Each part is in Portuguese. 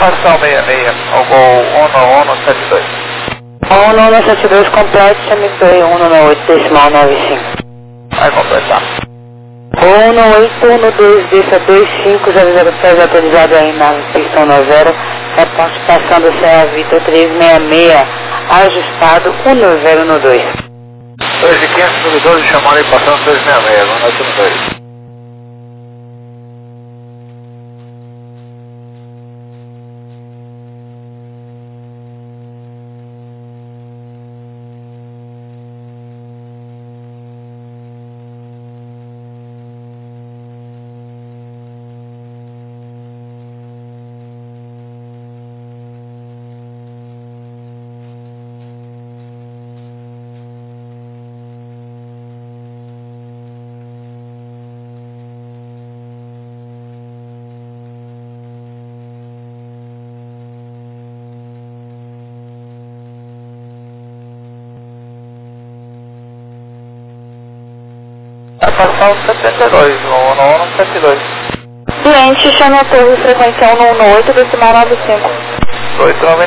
Satisfação 66, ao gol 1172. 1172 completo, chame-se 198,95. Vai completar. 19812, deixa 25006 atualizado aí na pistão 90, a participação do CA Vitor 366, ajustado 1012. 2.500, 12, chamando e passando 266, 192. Vai passar o 72, o 1172. Cliente, chame a torre frequência 118, decimal 95. 890.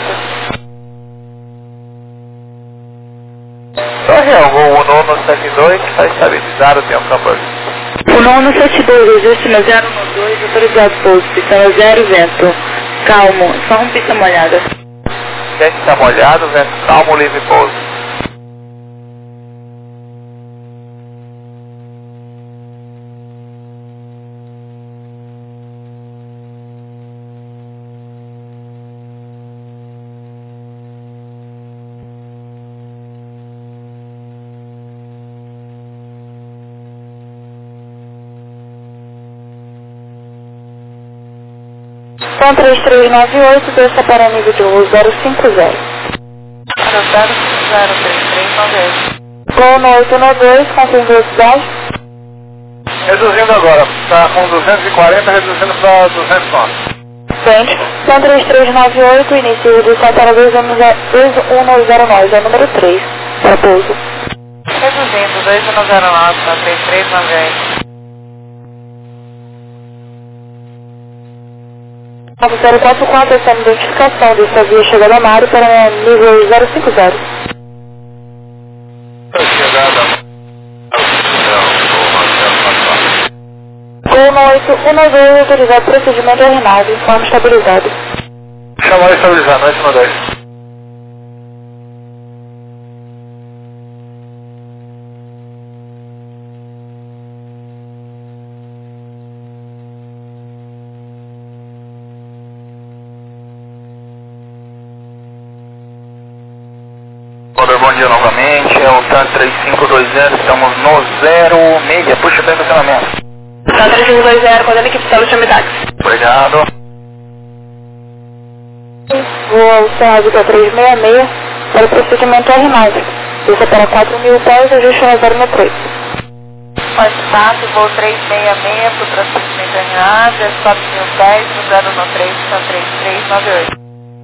Torre é o gol 1172, está estabilizado, tem um campo ali. O 972, destino 012, autorizado pouso, pistão 0, vento, calmo, só um pista molhada. Vento está molhado, vento calmo, livre pouso. Som 3398, desça para nível de voo 050. 0503398. Gol no 812, confirma velocidade. Reduzindo agora, está com 240, reduzindo para 200 km. Frente, som 3398, início de São Paulo 2109, é o número 3, para pouso. Reduzindo, 2109 para 3398. 044, essa identificação dessa via chegada a Mário para nível 050. Chegada. Gol no 812, autorizado procedimento RNAV, informe estabilizado. Chamar estabilizado, 810. Bom dia novamente, é o TAN 3520, estamos no 06, puxa bem o funcionamento. Tá 3520, quando ele equipe solo, chame táxi. Obrigado. Voa CA Vitor 366 para o procedimento RNAV. Desça para 4.000 pés, ajuste na 063. Mais fácil, voo 366 para o procedimento RNAV, 4.010, 013, TAN 3398.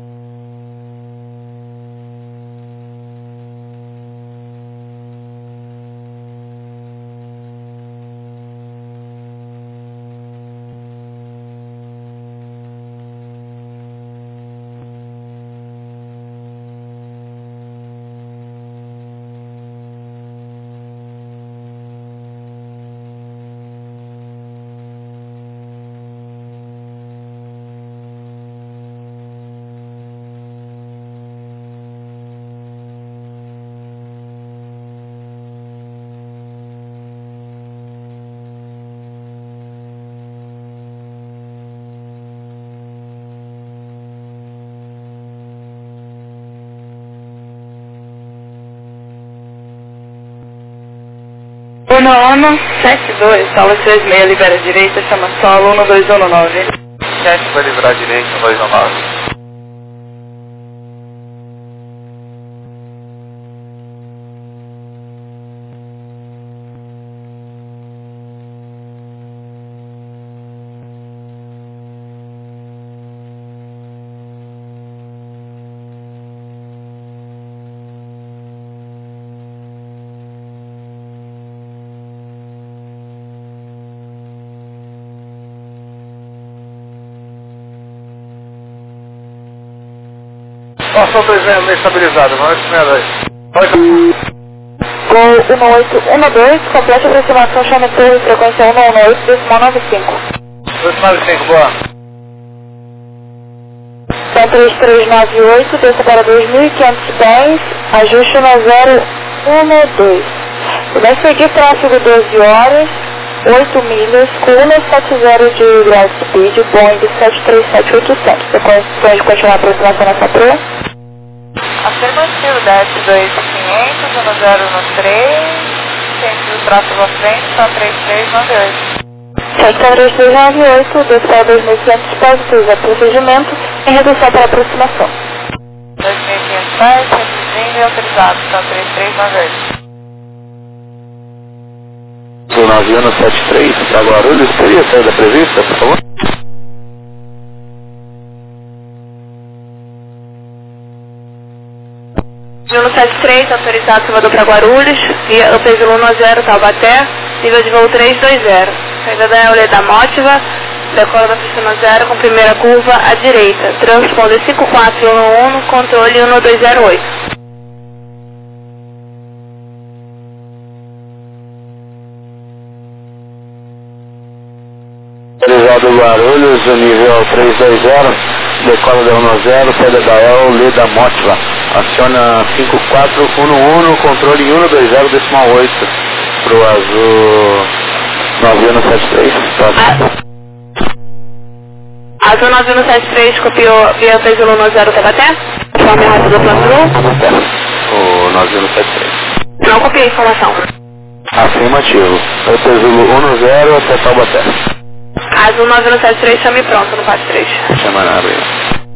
Ono 72, sala 36, libera direita, chama solo 1219. 7 vai liberar direito, 219. Passou 366 estabilizado, vamos ver Gol 1812, completa aproximação, chama torre, frequência 118, decimal 95. 295, boa. Então 3398, desça para 2510, ajuste no 012. Vai seguir tráfego 12 horas, 8 milhas, com 170 de ground speed, Boeing 737-800. Você pode continuar a aproximação nessa torre? Afirmativo, desce 2500, 1013, sentido tráfego à frente, só 3398. Secção 3398, desce para 2500 pés, utiliza procedimento em redução para aproximação. 2500 pés, reduzindo e autorizado, só 3398. O navio no 73, para Guarulhos, teria saída prevista, por favor? Navio 73, autorizado Salvador para Guarulhos, via peso 10 Taubaté, nível de voo 320. Saída da Eule da Mótiva, decola da pista 0 com primeira curva à direita, transponder 5411, controle 1208. Autorizado Guarulhos, o nível 320, decola da 10, saída da Eule da Mótiva. Aciona 5411, controle 120, decimal 8, para o azul navio no 73. Azul 9173 copiou via peso 10 Tabaté? Informe rápido do plano azul? O navio no 73. Não copiei a informação. Afirmativo. O peso 10 até Taubaté. Azul 9173, chame pronto no 43. Chama na abril.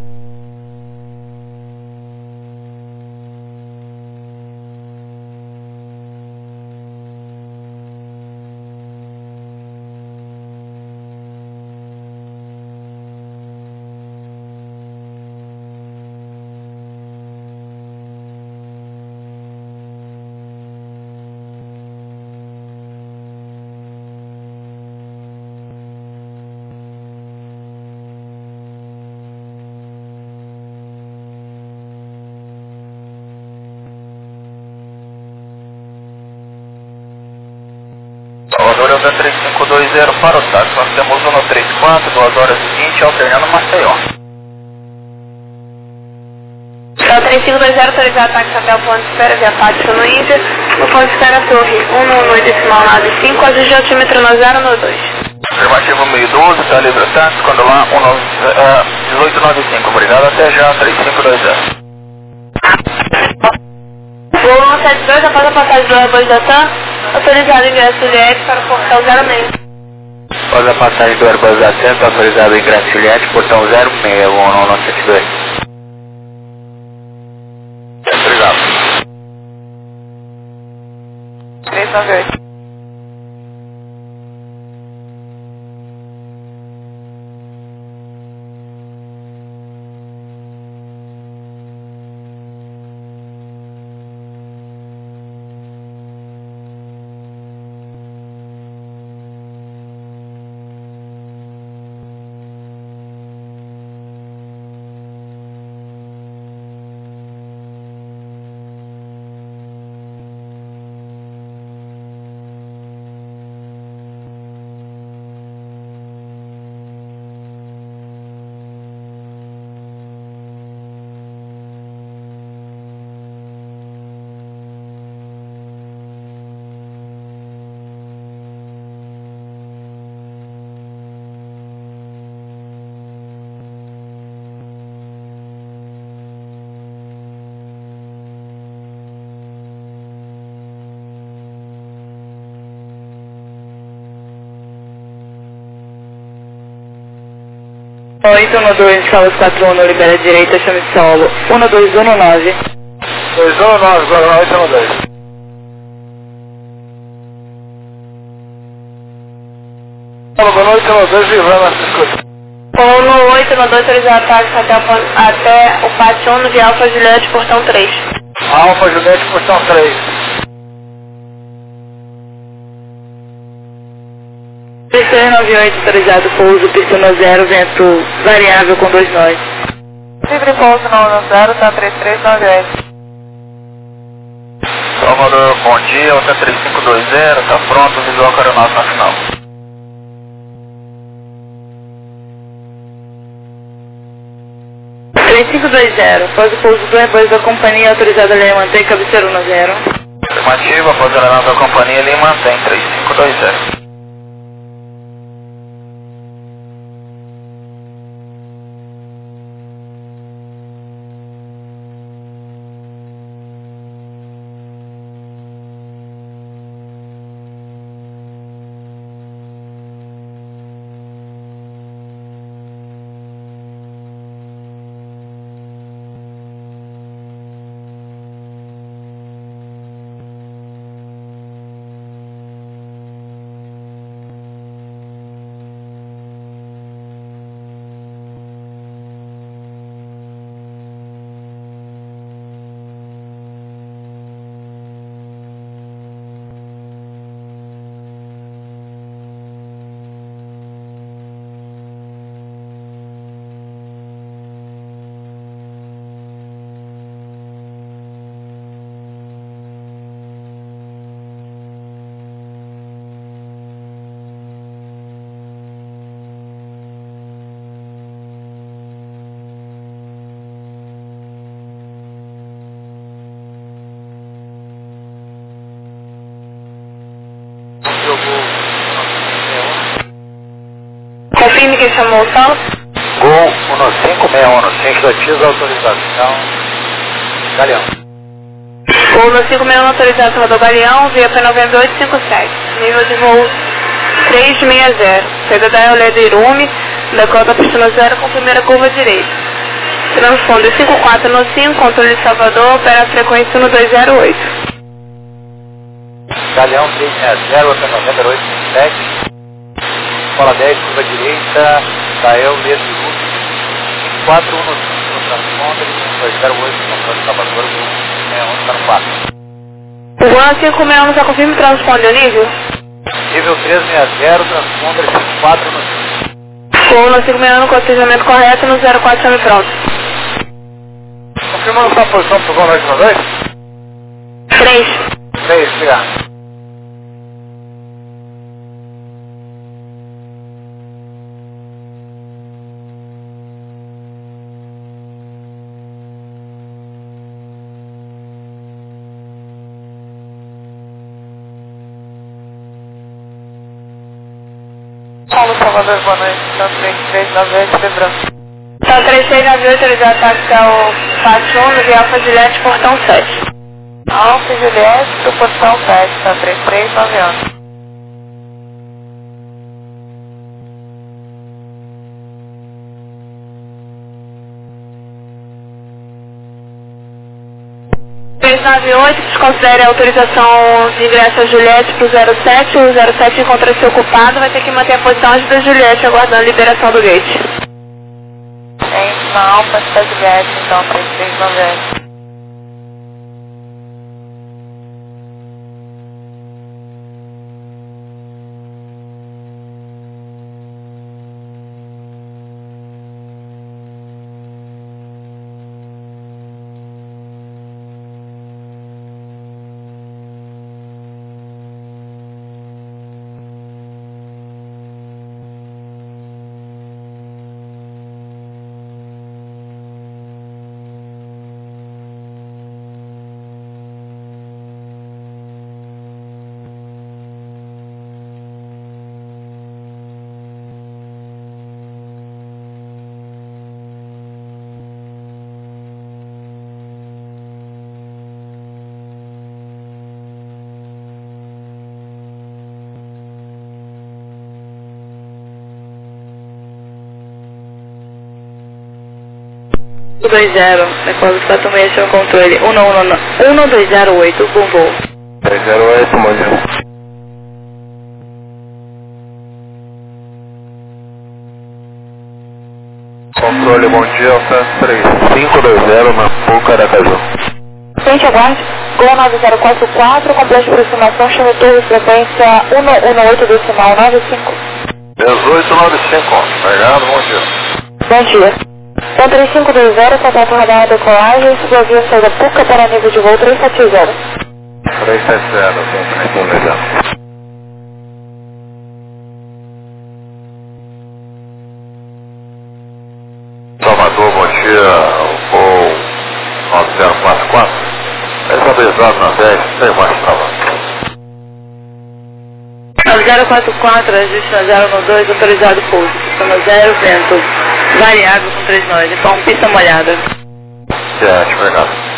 Salvador é o 3520 para o táxi. Nós temos 134, 2 horas e 20, alternando Maceió. É o 3520 autorizado táxi até o ponto de espera via Pátio no Índia. No ponto de espera torre 118 decimal 95, ajuste de altímetro no 012. Afirmativo 1012, está livre o táxi, quando lá 1895. Obrigado, até já, 3520. Voo 172, após a passagem do Airbus da TAM, autorizado o ingresso Juliette para o portão 06. Após a passagem do Airbus A100, autorizado o ingresso Juliette, portão 06, o 972. Obrigado. 398. Oi, 112, Carlos 41, libera a direita, chame solo. 1219. 219, agora 812. Boa noite, 112, livrando as discussões. 118, autorizado táxi até o Pátio 1 de Alfa Juliette, portão 3. Alfa Juliette, portão 3. 398, autorizado pouso, pista 0, vento variável com 2 nós. Livre pouso no 10, tá 3398. Salvador, bom dia, Hotel 3520, tá pronto, visual aeronáutico nacional. Após o pouso do Airbus da companhia autorizada a mantém cabeceira 10. Afirmativa, após a aeronave da companhia, ele mantém 3520. Confirme quem chamou o salto. Gol 1561, sintetiza a autorização. Galeão. Gol 1561 autorizado Salvador Galeão, via P90 857. Nível de voo 360. Saída da Eolé do Irume, decota pista 0 com primeira curva direita. Transponder 5495, controle de Salvador, opera a frequência 1208. Galeão 360, P90 857. Escola 10, curva direita, Tael, Ledo e Luz, 415 no transponder, 208 no controle de Salvador, 61 está no 4. O Gol 561 já confirma o transponder nível? Nível 360, transponder 54 no 5. Gol 561 com o atendimento correto no 04 chame pronto. Confirmando sua posição para o Gol 992? 3. 3, obrigado. Paulo Salvador, boa noite. Tá 3398, Febrão. Tá 3698, autorizado tática o Pátio 1, via Alfa Juliette, portão 7. Alfa Juliette, do portão 7, tá 3391. Desconsidere a autorização de ingresso a Juliette para o 07. O 07 encontra-se ocupado, vai ter que manter a posição antes da Juliette, aguardando a liberação do gate. Tem uma Alfa Juliette, então, 3390. O 20, depois 46 o controle 1208, com voo. 308, bom dia. Controle, bom dia, Alfa 3520, Mapuca, Aracaju. Frente aguarde, Gol 9044, complexo de aproximação, chame torre, frequência 118 decimal 95. 1895, obrigado, bom dia. Bom dia. Então 3520, contato radar decolagem, subovia saída Puca para nível de voo 370. 370, sim, legal. Salvador, bom dia, voo 9044, estabilizado na 10, sem mais trabalho. 9044, ajuste na 012, autorizado pouso, sistema 0, vento variável com 3 nós, então pista molhada. Certo, obrigado.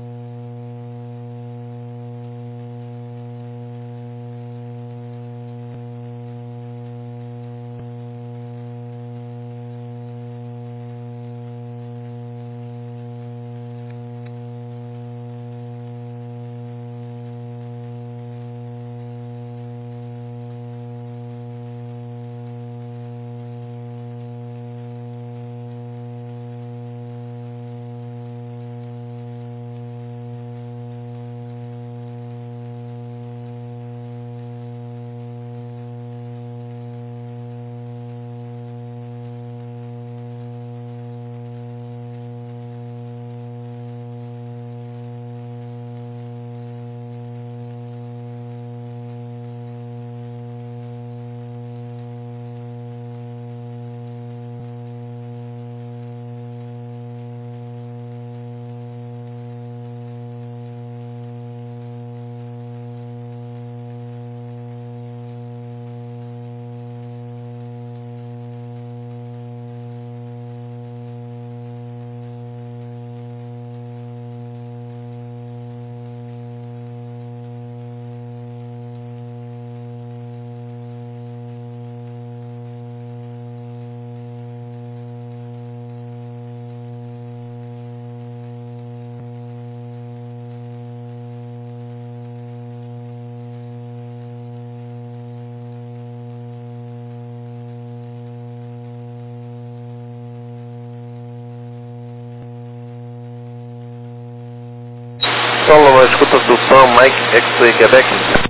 Solo, escuta do PAN, Mike X-Ray Quebec.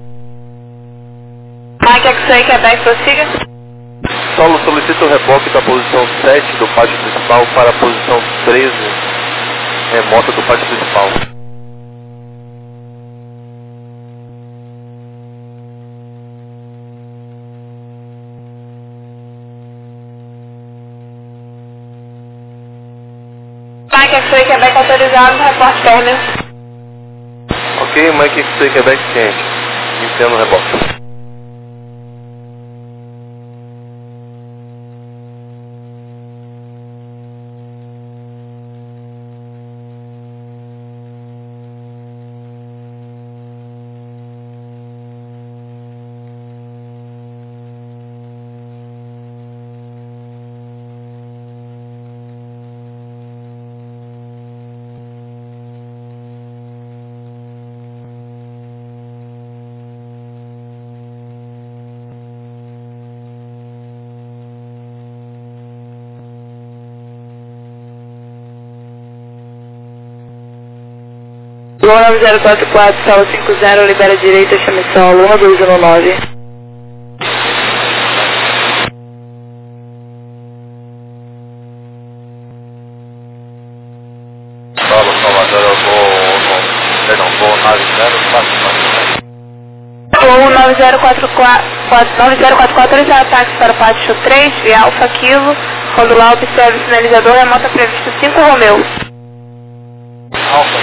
Mike X-Ray Quebec, prossiga. Solo, solicita o reboque da posição 7 do pátio principal para a posição 13 remota do pátio principal. Mike X-Ray Quebec autorizado, reporte término. Ok, Mike X-Ray Quebec ciente. Iniciando o reboque. Lua 9044, sala 50, libera direita, chame solo, 1219. Solo, Salvador, eu vou nave 044. Lua 9044, autorizar ataques para o pátio 3, via Alfa Kilo, quando lá observe o sinalizador, remota previsto 5 Romeu. Alfa,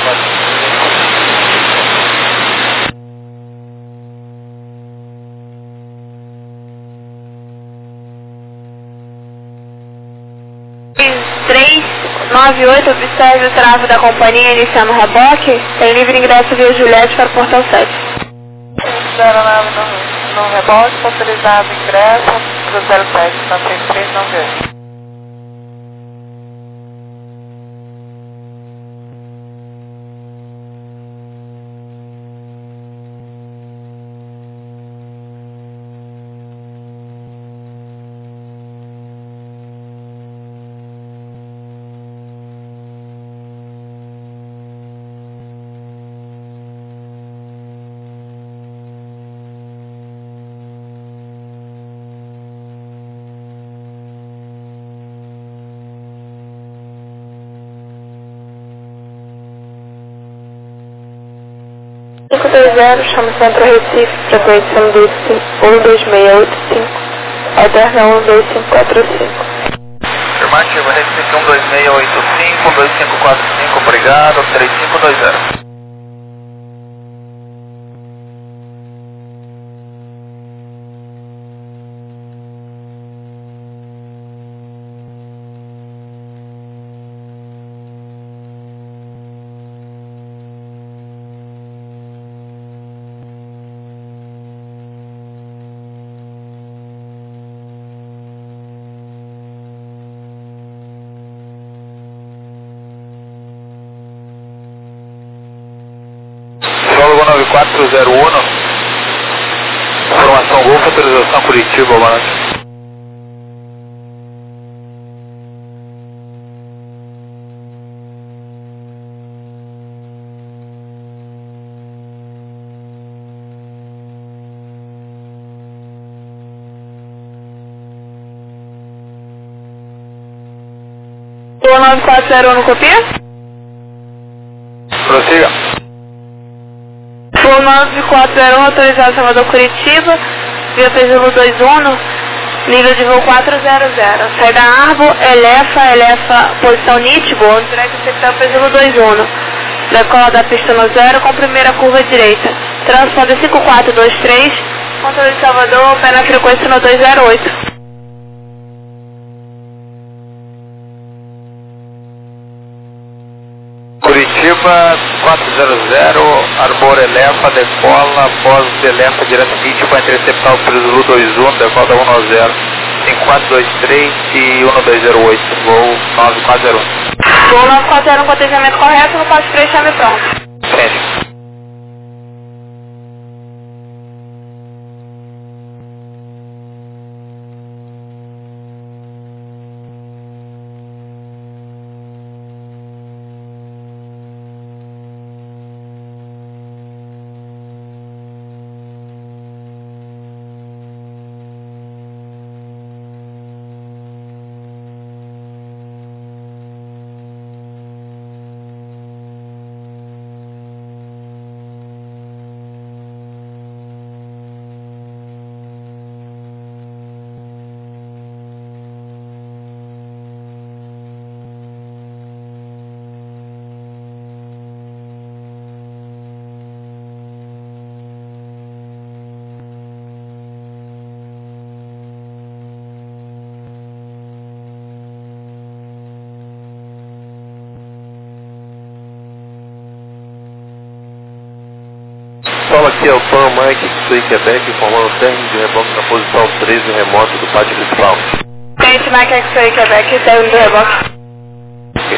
398, observe o tráfego da companhia iniciando o reboque. Tem livre ingresso via Juliette para o portão 7. 09 no rebote, autorizado ingresso do 07, na 6398. 520, chama Centro Recife, frequência 12685, alterna 12545. Afirmativa, Recife 12685, 12545, obrigado, 3520. Solo 9401, informação Golfo, autorização Curitiba, Almirante. O 9401 copia? Prossiga. Voo 9401, autorizado Salvador Curitiba, via Pesulo 21, nível de voo 400. Saída Arbo, Elefa, posição Nitibo, direct sector Pesulo 21. Decola da pista no 0 com primeira curva direita. Transponder 5423, controle de Salvador, pé na frequência no 208. Curitiba 400, Arbor Elefa, decola, pós Elefa, direto Nitibo, para interceptar o Pesulo 21, decola da 190, 5423 e 1208, voo 9401. Voo 9401 com atendimento correto, no pode preencher pronto. Entende? Solo aqui é o Pan Mike X-Ray Quebec, informando o término de reboque na posição 13 remoto do pátio principal. Tente Mike X-Ray Quebec, término do reboque. Ok.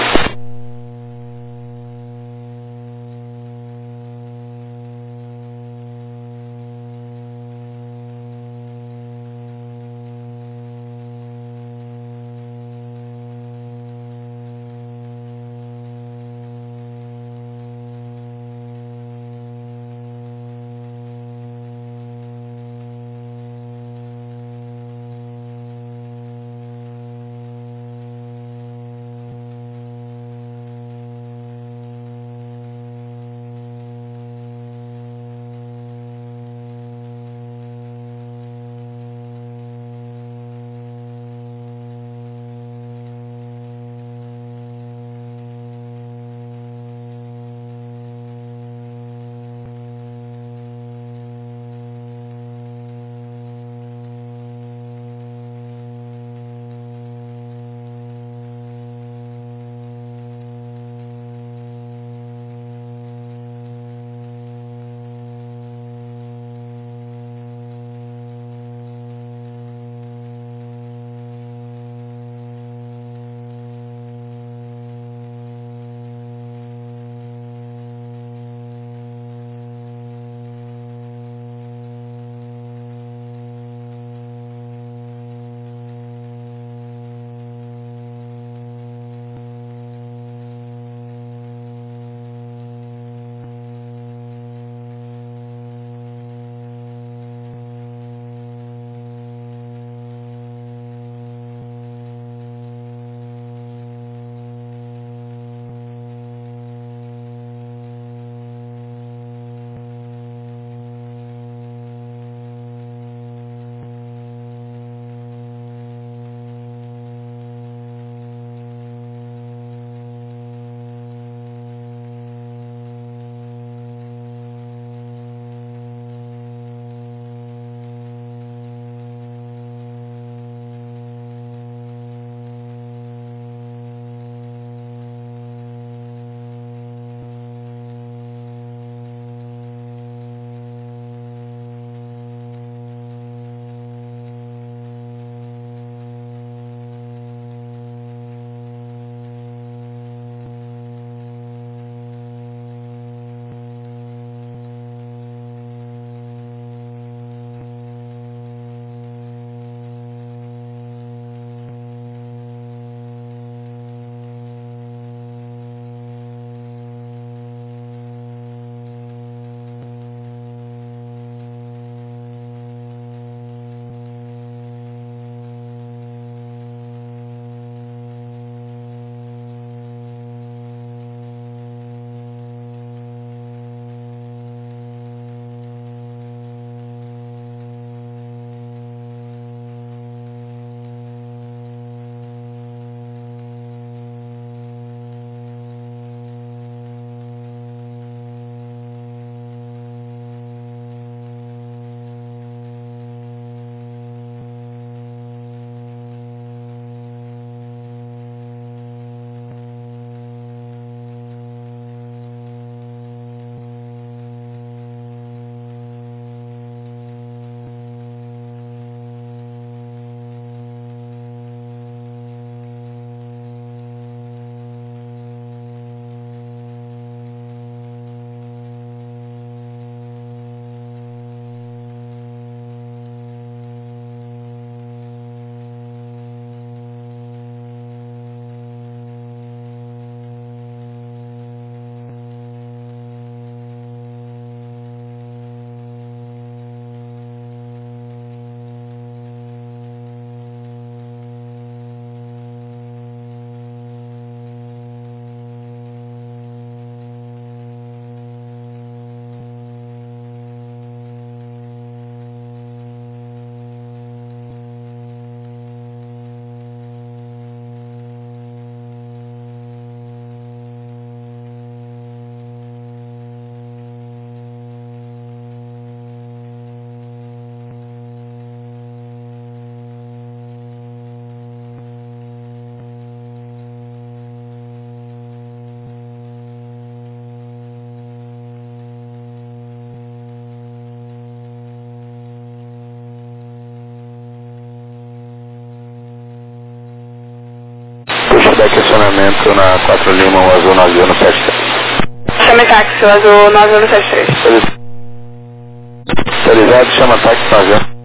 Chame acionamento na 4 Lima, o azul 9173. Chame táxi, o azul 9173. Autorizado, chama táxi para avião.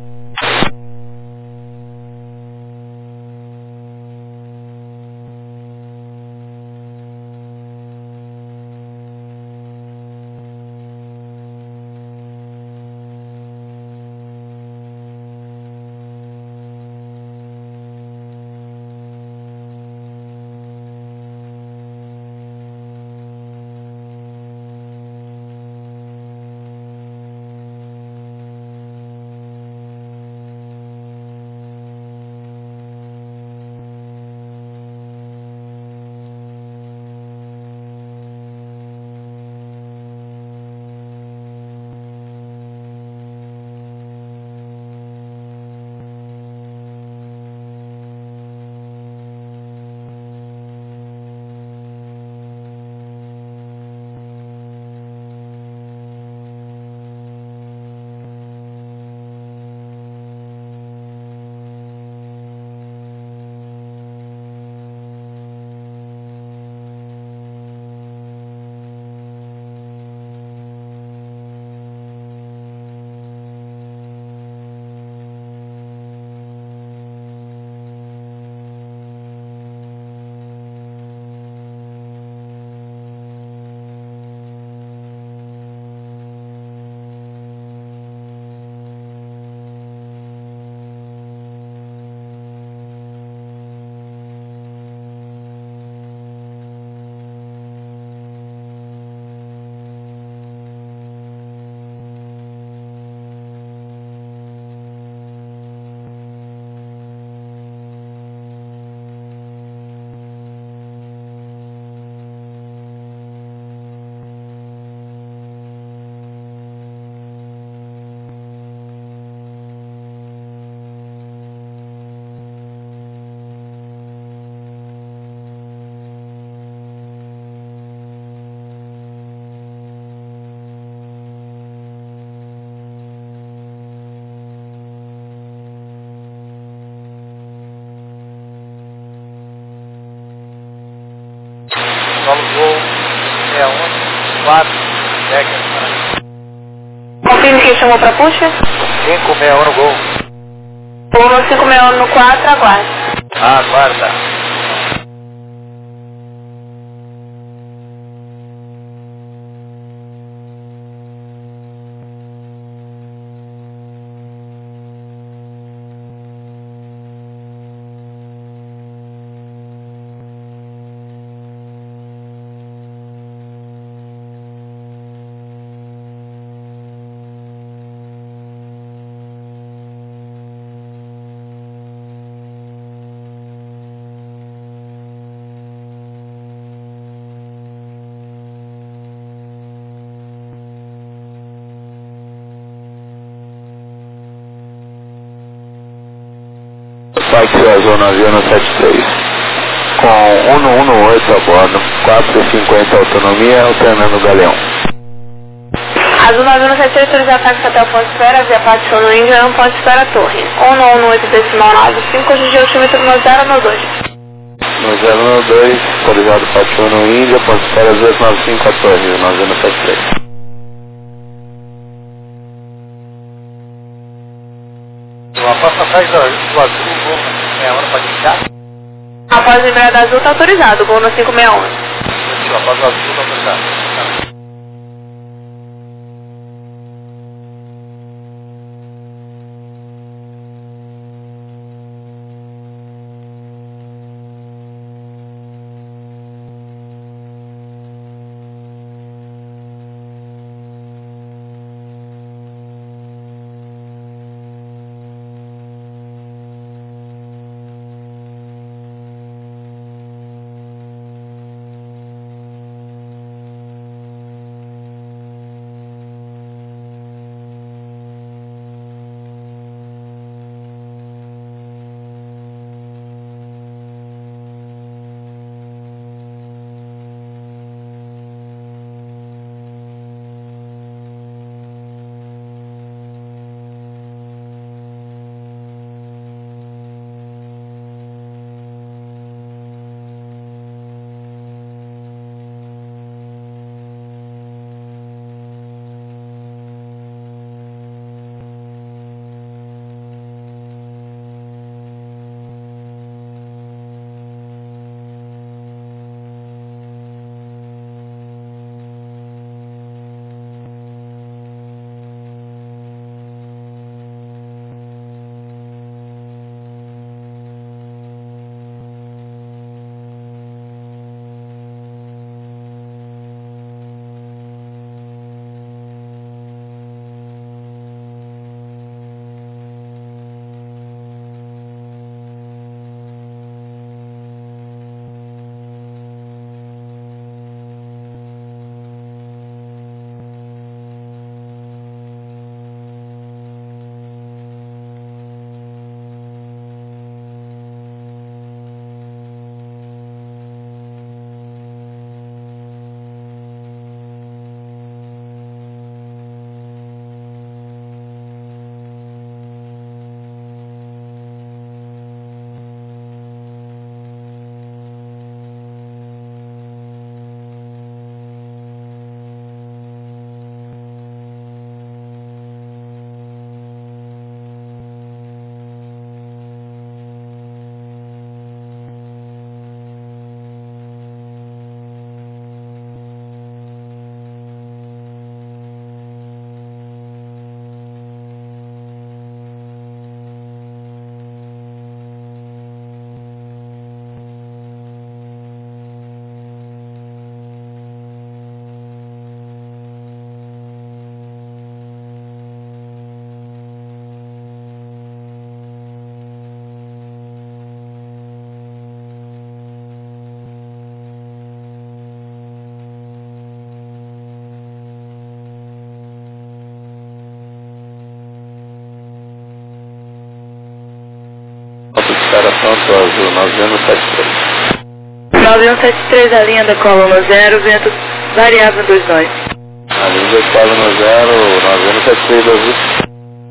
Solo Gol 614, Decker. Confirme quem chamou para puxa. 561 no Gol. Pula 561 no 4, aguarde. Aguarda. Táxi azul 9173. Com 118 a bordo, 4,50 autonomia, alternando o galeão. Azul 9173, autorizar táxi até o ponto de espera, via Paixão no Índia, 1 ponto de espera torre. 118,95, hoje de altímetro no 092. No 092, autorizado Paixão no Índia, ponto de espera 295 a torre, 9173. Após atrás do azul, Gol 661 pode iniciar? Após liberar da azul, está autorizado, Gol no 561. Após o azul, está autorizado. Pronto, azul, 9173. 9173, a linha da coluna 0, vento variável 29. A linha da coluna 0, 9173 azul.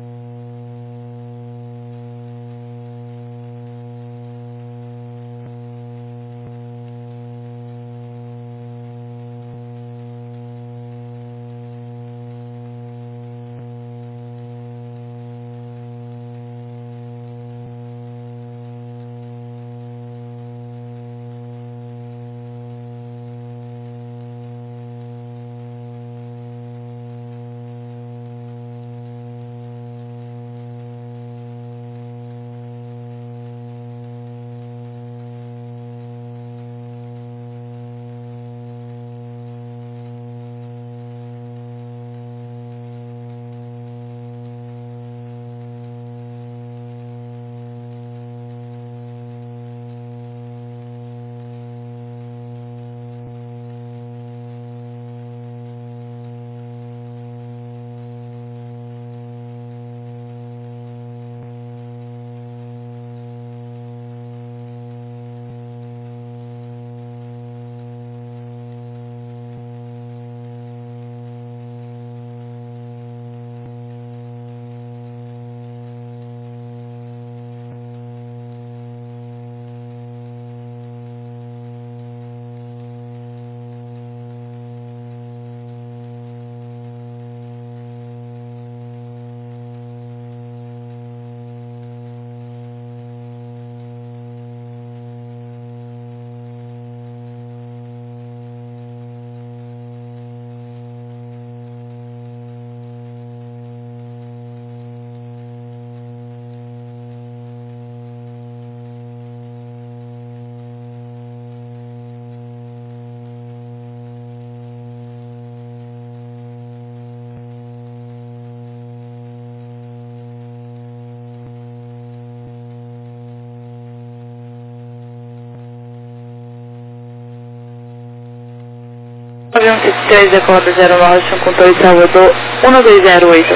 Avião 73, decolada 09, São Controle Salvador 1208.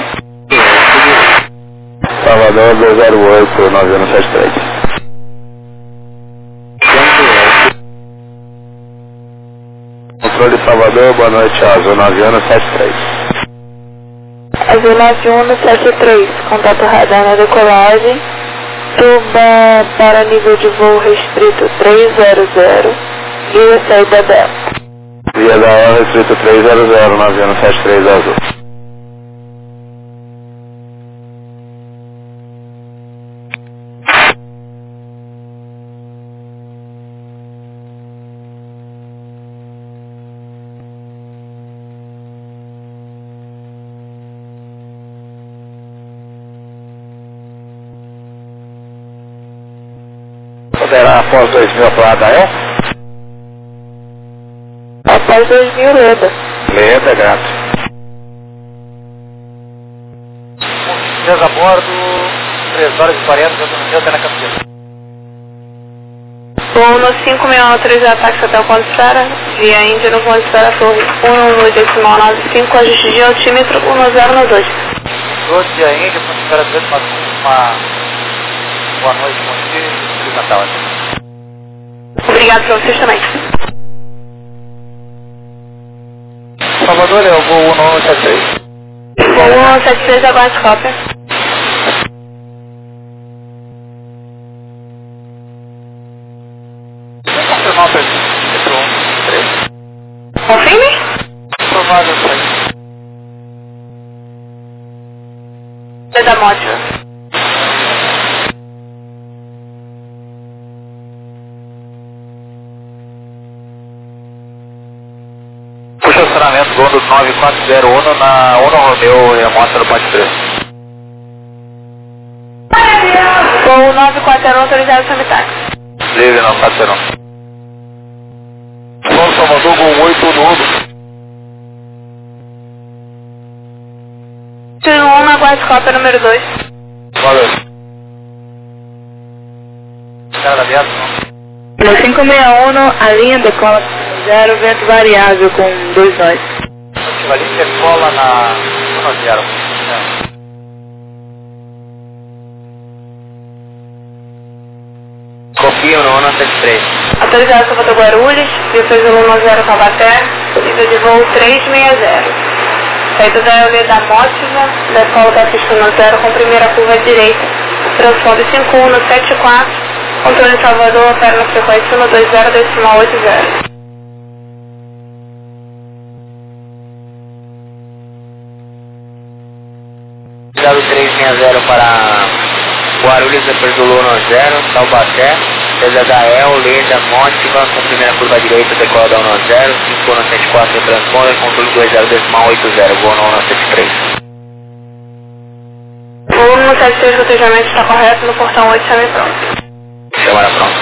Salvador 208, 9173. Controle Salvador, boa noite, azul 9173. Azul 9173, contato radar na decolagem, turba para nível de voo restrito 300, via saída Delta. Via da hora restrito 300, 9173 azul. Poderá após 2000 para a é? Após 2000, Leda. Leda, gato. Dias a bordo, 3 horas e 40, já estou até na cabeça. Voo no 561 autorizado táxi até o ponto de espera, via Índia no ponto de espera, Torre 11895, ajuste de altímetro 1092. Estou de Índia, ponto de espera 2, uma boa noite, bom dia e Feliz Natal. Obrigado para vocês também. Salvador é o voo 1173. Voo 173, aguarde cópia. Vou confirmar para ele. 113. Confirme? Provável para ele. Da Mótica. Puxa o acionamento do 9401 na Uno Romeo e a moto no Pátio 3. Voo 941 autorizado sobre táxi. Livre não, Pátio não. Voo Salvador com 811. Tiro 1 na guarda cópia número 2. Valeu. Cara da aviação, não. No 561, a linha decola 0, vento variável com 2 nós. Equivalente é cola na Uno Zero. Zona 73. Autorizado Salvador Guarulhos, via peso 190 Taubaté, nível de voo 360. Saída da EOLE da Mótiva, decola da pista 0 com primeira curva à direita, transponder 5174, controle Salvador, opera na frequência 120,80. 0360 para Guarulhos, depois do Luna 0, Taubaté, saída da EOLE da Mótiva, com primeira curva à direita, decola da 110, 5174 em transponder, controle 20,80, voo na 173. Voo no 76, o tejamento está correto no portão 8, chame pronto. Chamada pronta.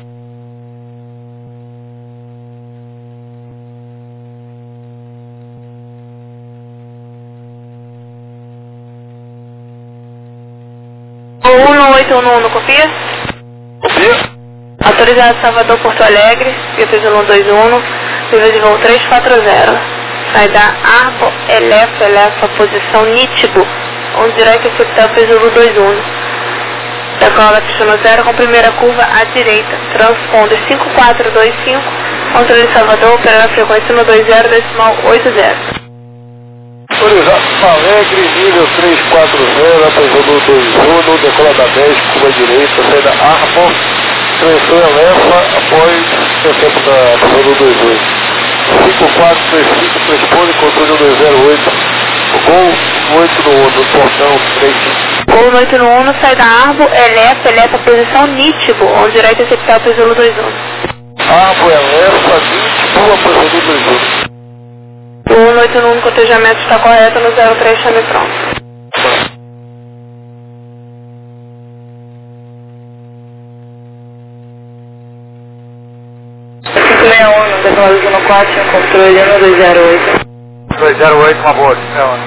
Voo 1811, copia? Copia? Autorizado Salvador Porto Alegre, via peso 121, nível de voo 340. Sai da Arbo, Elefa, posição Nítibo, onde direto capital peso 121. Decola pista 0 com primeira curva à direita, transponder 5425, controle Salvador, opera na frequência 120,80. Autorizado Alegre, nível 340, apesar do 21, decola da 10, curva direita, saída Arbo, direção Elefa, após o tempo da apesar do 28. 5435, transpone, controle 208, gol 8 no portão 35. Gol 8 no 1, sai da Arbo, Elefa, posição Nítibo, onde direito capital peso 121. Arbo, Elefa, 20, apesar do 28. O 181 cotejamento está correto no 03, chame pronto. Decolagem no 4, controle 1208. 208, uma boa,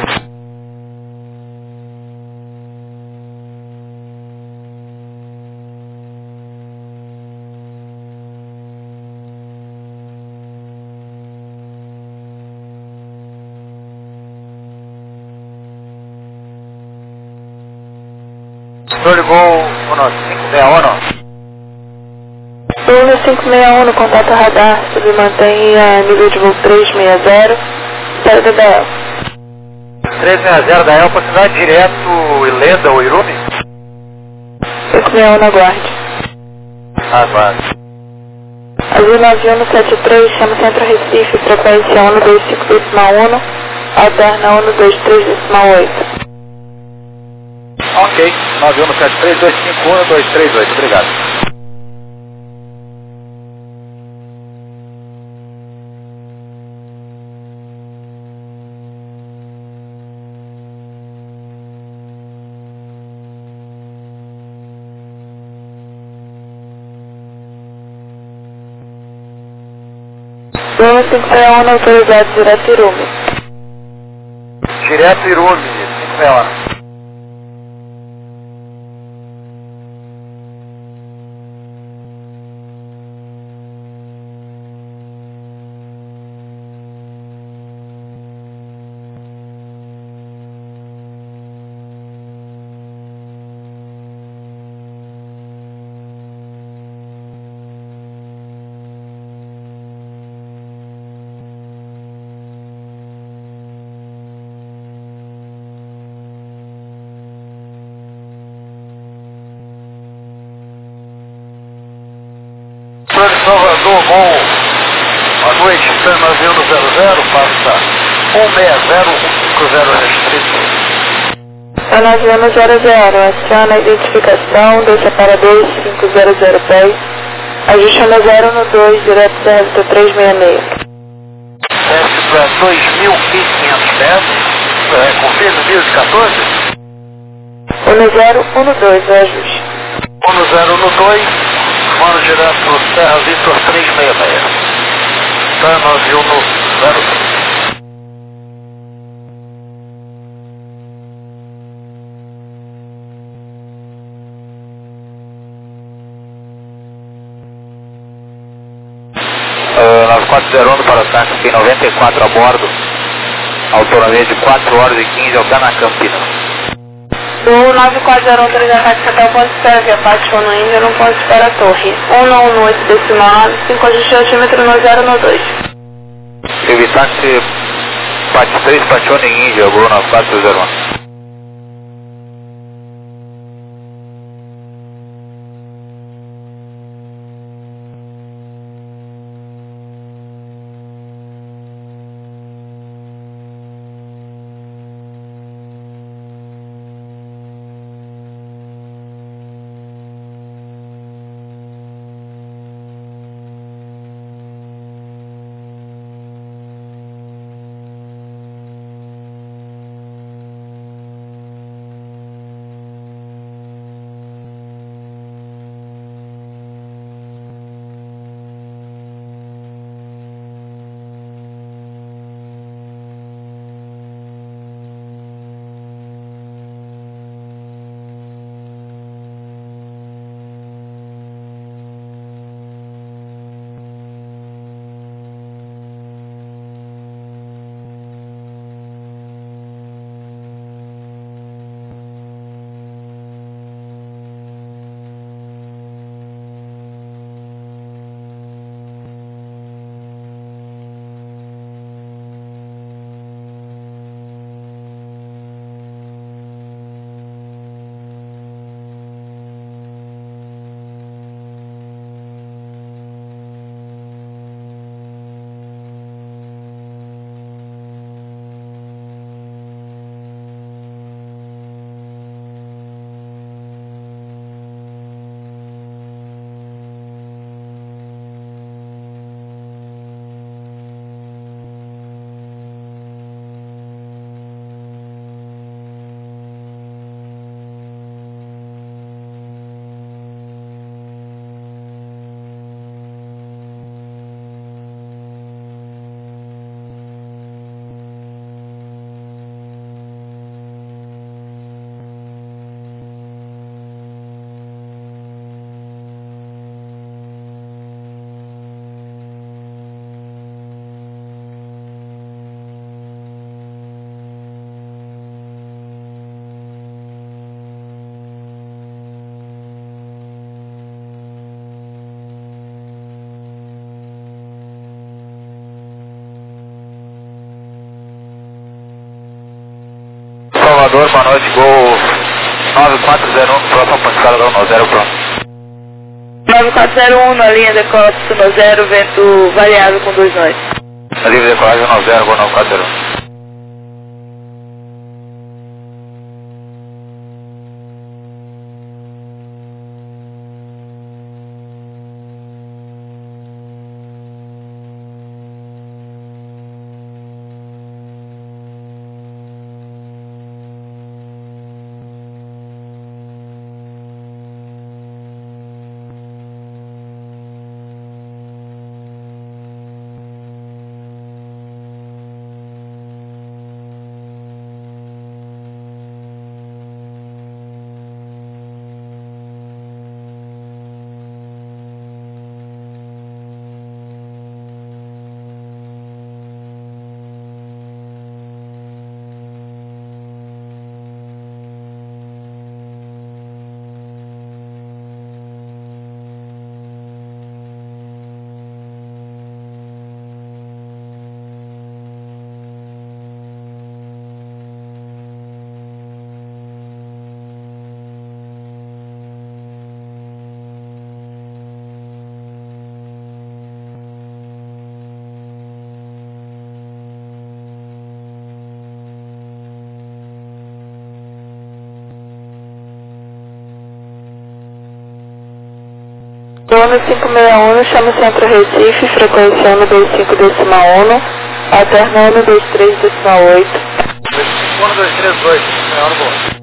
Controle Gol 561. Luna 561 no contato radar, submantém a nível de voo 360, saída da EL. 360 da EL, possibilidade direto Ilenda ou Irumi? 561 na guarde. Aguarde. Azul 9173, chama Centro Recife, frequência 125,1, alterna 123,8. Ok, 9173 251 238, obrigado. Luna 561 autorizado direto Irumi. Direto Irumi, 561. Salvador, bom, boa noite, San 9100, passa 160-150 restrito. San 9100, aciona a identificação do separador 50010, ajuste no 0 no 2, direto da revista 366. Desce para 2.500 metros, confia no 1014? 1012, o ajuste. 1012, mano direto Serra Vitor 366. San 9100. Nós 401 para o táxi, tem 94 a bordo, autonomia de 4 horas e 15 ao pé na Campina. Gol 9401, 3 ataques até o ponto de espera, via Pátio no Índio, no ponto de espera a torre. 118 decimal, 5 ajuste altímetro no 012. Teve táxi Pátio 3, Pátio em Índia, Gol 9401. Salvador, boa noite, Gol 9401, próximo ponto de escala da 10, pronto. 9401 na linha decola no 0, vento variável com 2 nós. Na livre decolagem 10, Gol 9401. Dono 561, chama Centro Recife, frequência 125 decimal 1, alterna 123 decimal 8. 1232, senhor, bom.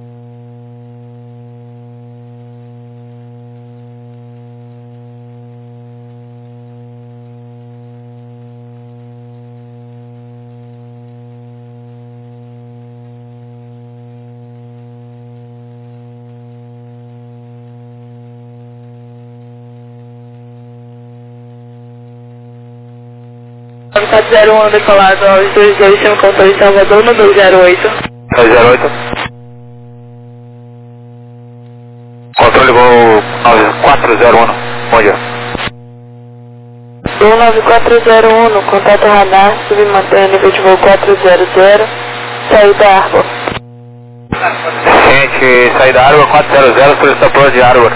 Contato 01 decolado aos 22, chama controle de Salvador no 208. 208. 9401, bom dia. 19401, contato radar, submantenha nível de voo 400, saída Arbor. Gente, saída Arbor 400, solicita pouso de Arbor.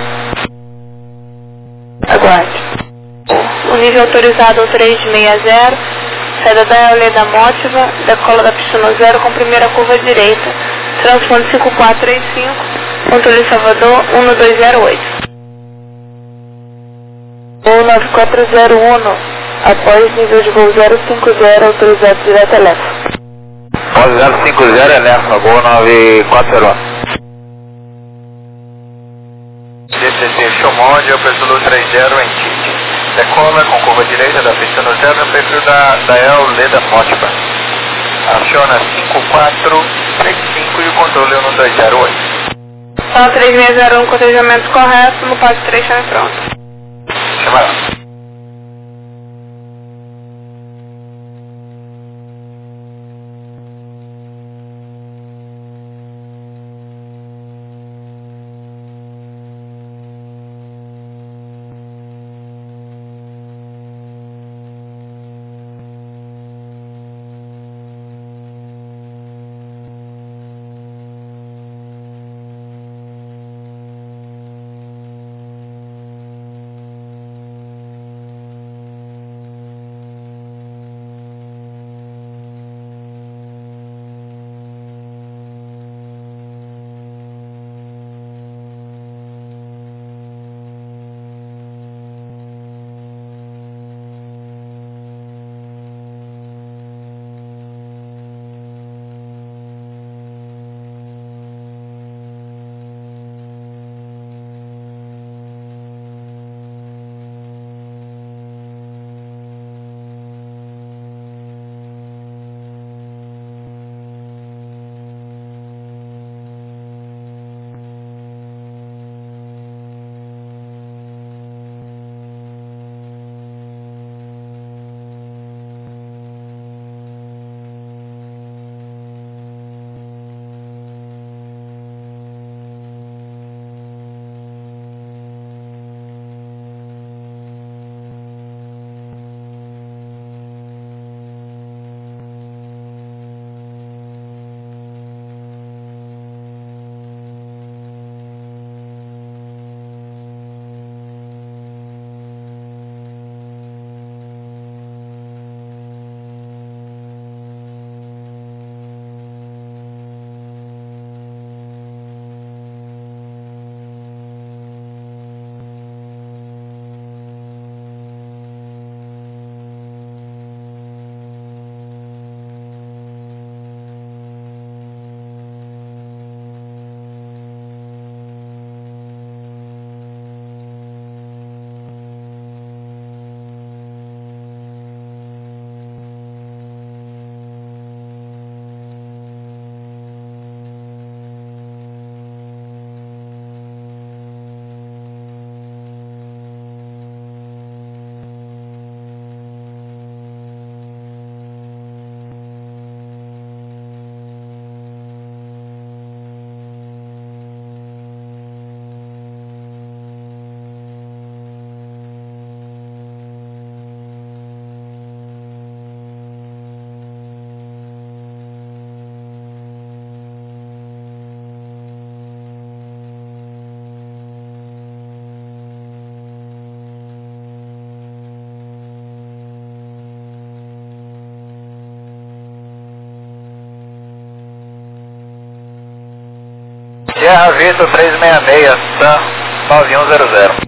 Aguarde. O nível autorizado 360, saída da Euleda Mótiva, decola da pista no 0 com primeira curva direita, transponde 5435, controle Salvador 1208. 19401, após nível de voo 050, autorizado direto elétrico. Pós 050, elétrico, voo 9401. DCC Chomonde, Opesulu 30 em Tite. Decola com curva direita da pista no 0 no perfil da Euleda Mótiva. Aciona 5435 e o controle 1208. Só 3601, cotejamento correto, no passo 3 chame pronto. Chama lá. Sierra Vitor 366, Sam 9100.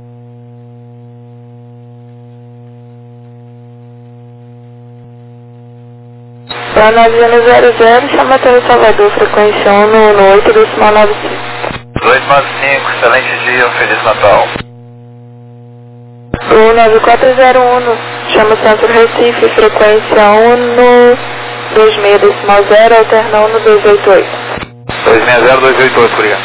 Para 9100, chama até o Salvador, frequência 118, decimal 95. 295, excelente dia, um Feliz Natal. 19401, chama Centro Recife, frequência 126, decimal 0, alterna 1288. 260288, por aí.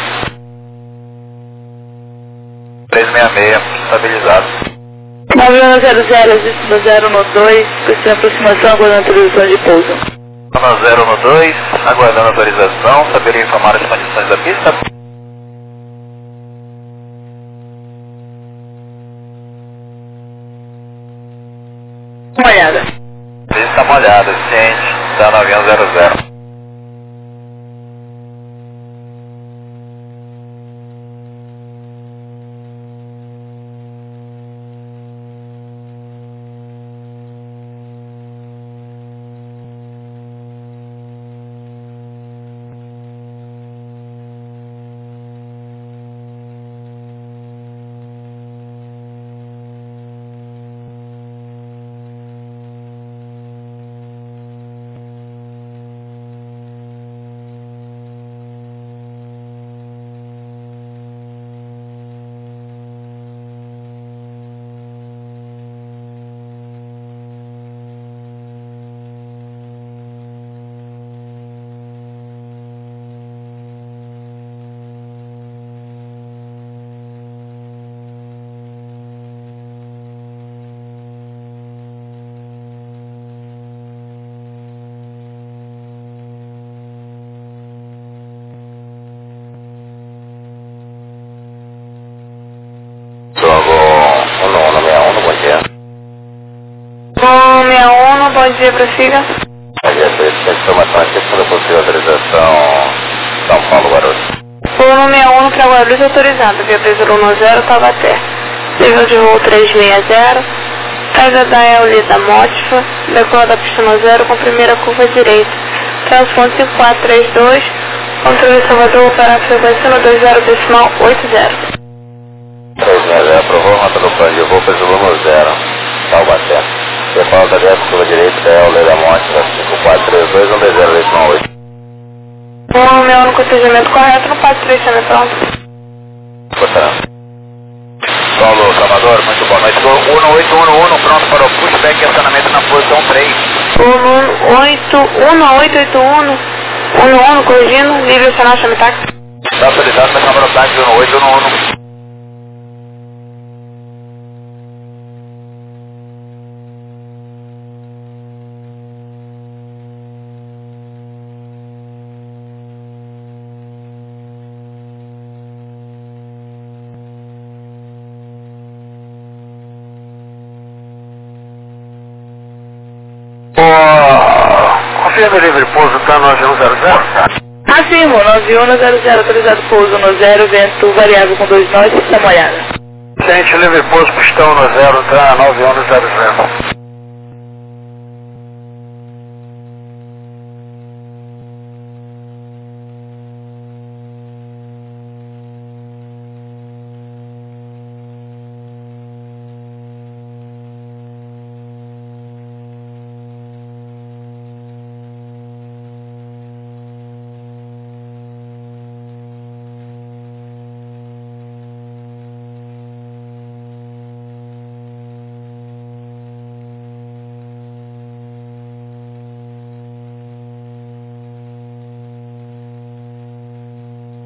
366, estabilizado. 9100, décimo 0 no 2, questão de aproximação, aguardando autorização de pouso. 0 no 2, aguardando autorização, saberia informar as condições da pista. molhada, ciente, está 9100. Bom dia, prossiga. Bom dia, essa informação aqui para possível autorização São Paulo Guarulhos. Voo 61 para Guarulhos autorizado, via preso 10 Taubaté. Nível de voo 360, saída da EULI da Motiva, decola da pista 0 com primeira curva direita. Transponto 5432, controle Salvador, operar frequência no 20.80. 360, aprovou, rota do plano de voo, preso 10, Taubaté. Decola da 10 curva direita da EULI da Motiva, 5432, 10, Voo 61 no cotejamento correto, no passo 3 sendo pronto. Paulo Salvador, muito boa noite. 1811, pronto para o pushback e acionamento na posição 3. 1881, corrigindo, livre acionar chame táxi. Está autorizado para chamar o táxi 1811. Confirma o livre pouso, tá 9100? Afirmo, 9100, autorizado pouso no 0, vento variável com 2 nós, pista molhada. Gente, livre pouso, pistão no 0, tá 9100.